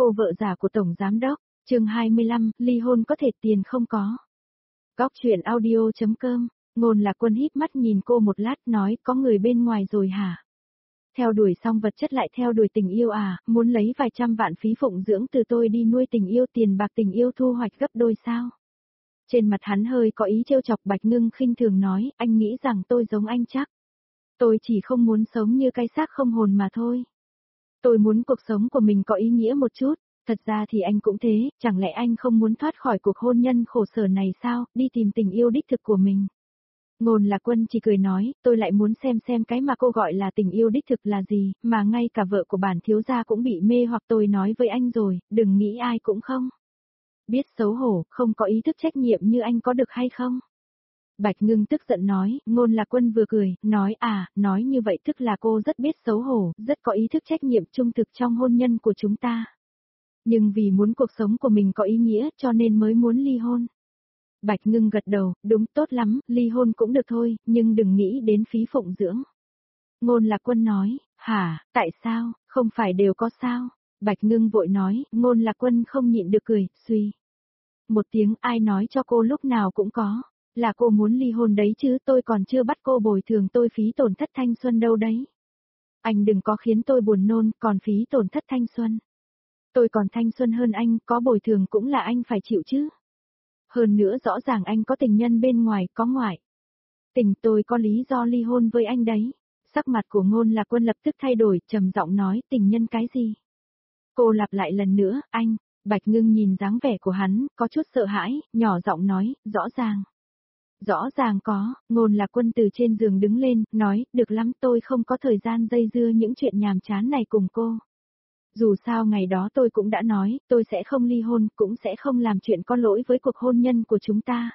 cô vợ già của Tổng Giám Đốc, chương 25, ly hôn có thể tiền không có. Góc chuyện audio.com, Ngôn Lạc Quân híp mắt nhìn cô một lát nói có người bên ngoài rồi hả? Theo đuổi xong vật chất lại theo đuổi tình yêu à, muốn lấy vài trăm vạn phí phụng dưỡng từ tôi đi nuôi tình yêu, tiền bạc tình yêu thu hoạch gấp đôi sao? Trên mặt hắn hơi có ý trêu chọc. Bạch Ngưng khinh thường nói, anh nghĩ rằng tôi giống anh chắc. Tôi chỉ không muốn sống như cái xác không hồn mà thôi. Tôi muốn cuộc sống của mình có ý nghĩa một chút, thật ra thì anh cũng thế, chẳng lẽ anh không muốn thoát khỏi cuộc hôn nhân khổ sở này sao, đi tìm tình yêu đích thực của mình. Ngôn Lạc Quân chỉ cười nói, tôi lại muốn xem cái mà cô gọi là tình yêu đích thực là gì, mà ngay cả vợ của bản thiếu gia cũng bị mê hoặc. Tôi nói với anh rồi, đừng nghĩ ai cũng không biết xấu hổ, không có ý thức trách nhiệm như anh có được hay không? Bạch Ngưng tức giận nói, Ngôn Lạc Quân vừa cười, nói như vậy tức là cô rất biết xấu hổ, rất có ý thức trách nhiệm trung thực trong hôn nhân của chúng ta. Nhưng vì muốn cuộc sống của mình có ý nghĩa cho nên mới muốn ly hôn. Bạch Ngưng gật đầu, đúng, tốt lắm, ly hôn cũng được thôi, nhưng đừng nghĩ đến phí phụng dưỡng. Ngôn Lạc Quân nói, hả, tại sao, không phải đều có sao? Bạch Ngưng vội nói, Ngôn Lạc Quân không nhịn được cười, suy. Một tiếng, ai nói cho cô lúc nào cũng có. Là cô muốn ly hôn đấy chứ, tôi còn chưa bắt cô bồi thường tôi phí tổn thất thanh xuân đâu đấy. Anh đừng có khiến tôi buồn nôn, còn phí tổn thất thanh xuân. Tôi còn thanh xuân hơn anh, có bồi thường cũng là anh phải chịu chứ. Hơn nữa rõ ràng anh có tình nhân bên ngoài, có ngoại tình, tôi có lý do ly hôn với anh đấy. Sắc mặt của Ngôn Lạc Quân lập tức thay đổi, trầm giọng nói, tình nhân cái gì? Cô lặp lại lần nữa, anh. Bạch Ngưng nhìn dáng vẻ của hắn, có chút sợ hãi, nhỏ giọng nói, rõ ràng. Rõ ràng có, Ngôn Lạc Quân từ trên giường đứng lên, nói, được lắm, tôi không có thời gian dây dưa những chuyện nhàm chán này cùng cô. Dù sao ngày đó tôi cũng đã nói, tôi sẽ không ly hôn, cũng sẽ không làm chuyện có lỗi với cuộc hôn nhân của chúng ta.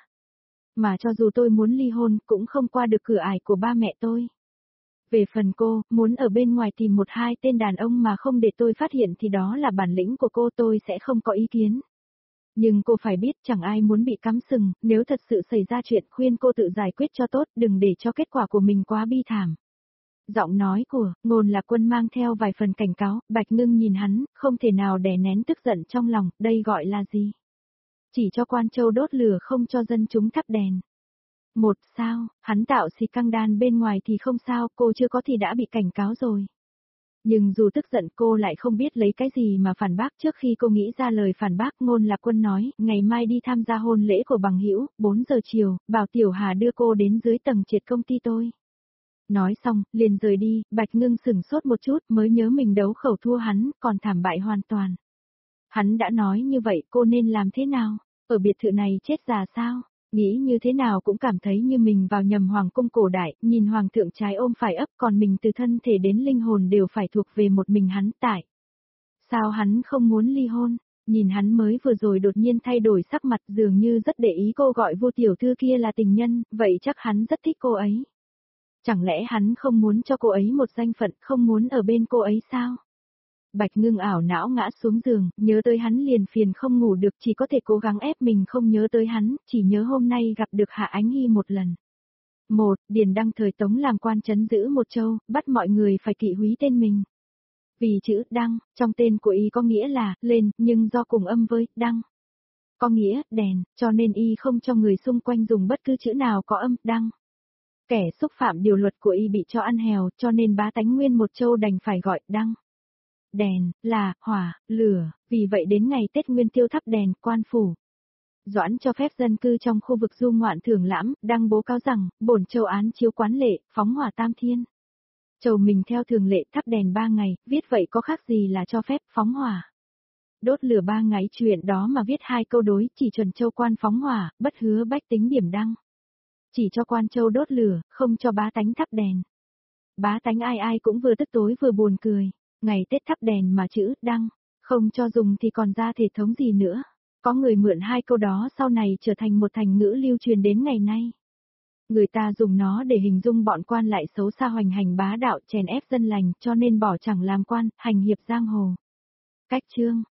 Mà cho dù tôi muốn ly hôn, cũng không qua được cửa ải của ba mẹ tôi. Về phần cô, muốn ở bên ngoài tìm một hai tên đàn ông mà không để tôi phát hiện thì đó là bản lĩnh của cô, tôi sẽ không có ý kiến. Nhưng cô phải biết chẳng ai muốn bị cắm sừng, nếu thật sự xảy ra chuyện khuyên cô tự giải quyết cho tốt, đừng để cho kết quả của mình quá bi thảm. Giọng nói của Ngôn Lạc Quân mang theo vài phần cảnh cáo. Bạch Ngưng nhìn hắn, không thể nào đè nén tức giận trong lòng, đây gọi là gì? Chỉ cho quan châu đốt lửa không cho dân chúng thắp đèn. Một sao, hắn tạo xì căng đan bên ngoài thì không sao, cô chưa có thì đã bị cảnh cáo rồi. Nhưng dù tức giận cô lại không biết lấy cái gì mà phản bác. Trước khi cô nghĩ ra lời phản bác, Ngôn Lạc Quân nói, ngày mai đi tham gia hôn lễ của bằng hữu, 4 giờ chiều, bảo Tiểu Hà đưa cô đến dưới tầng trệt công ty tôi. Nói xong, liền rời đi. Bạch Ngưng sửng sốt một chút mới nhớ mình đấu khẩu thua hắn, còn thảm bại hoàn toàn. Hắn đã nói như vậy, cô nên làm thế nào? Ở biệt thự này chết già sao? Nghĩ như thế nào cũng cảm thấy như mình vào nhầm hoàng cung cổ đại, nhìn hoàng thượng trái ôm phải ấp, còn mình từ thân thể đến linh hồn đều phải thuộc về một mình hắn. Tại sao hắn không muốn ly hôn? Nhìn hắn mới vừa rồi đột nhiên thay đổi sắc mặt, dường như rất để ý cô gọi Vô tiểu thư kia là tình nhân, vậy chắc hắn rất thích cô ấy. Chẳng lẽ hắn không muốn cho cô ấy một danh phận, không muốn ở bên cô ấy sao? Bạch Ngưng ảo não ngã xuống giường, nhớ tới hắn liền phiền không ngủ được, chỉ có thể cố gắng ép mình không nhớ tới hắn, chỉ nhớ hôm nay gặp được Hạ Ánh Hy một lần. Điền Đăng thời Tống làm quan trấn giữ một châu, bắt mọi người phải kỵ húy tên mình. Vì chữ Đăng, trong tên của y có nghĩa là lên, nhưng do cùng âm với Đăng có nghĩa đèn, cho nên y không cho người xung quanh dùng bất cứ chữ nào có âm Đăng. Kẻ xúc phạm điều luật của y bị cho ăn hèo, cho nên bá tánh nguyên một châu đành phải gọi Đăng. Đèn, là, hỏa, lửa, vì vậy đến ngày Tết Nguyên Tiêu thắp đèn, quan phủ Doãn cho phép dân cư trong khu vực du ngoạn thưởng lãm, đăng bố cáo rằng, bổn châu án chiếu quán lệ, phóng hỏa tam thiên. Châu mình theo thường lệ thắp đèn 3 ngày, viết vậy có khác gì là cho phép phóng hỏa. Đốt lửa 3 ngày, chuyện đó mà viết 2 câu đối, chỉ chuẩn châu quan phóng hỏa, bất hứa bách tính điểm đăng. Chỉ cho quan châu đốt lửa, không cho bá tánh thắp đèn. Bá tánh ai ai cũng vừa tức tối vừa buồn cười. Ngày Tết thắp đèn mà chữ Đăng không cho dùng thì còn ra thể thống gì nữa. Có người mượn 2 câu đó sau này trở thành một thành ngữ lưu truyền đến ngày nay. Người ta dùng nó để hình dung bọn quan lại xấu xa hoành hành bá đạo chèn ép dân lành, cho nên bỏ chẳng làm quan, hành hiệp giang hồ. Cách chương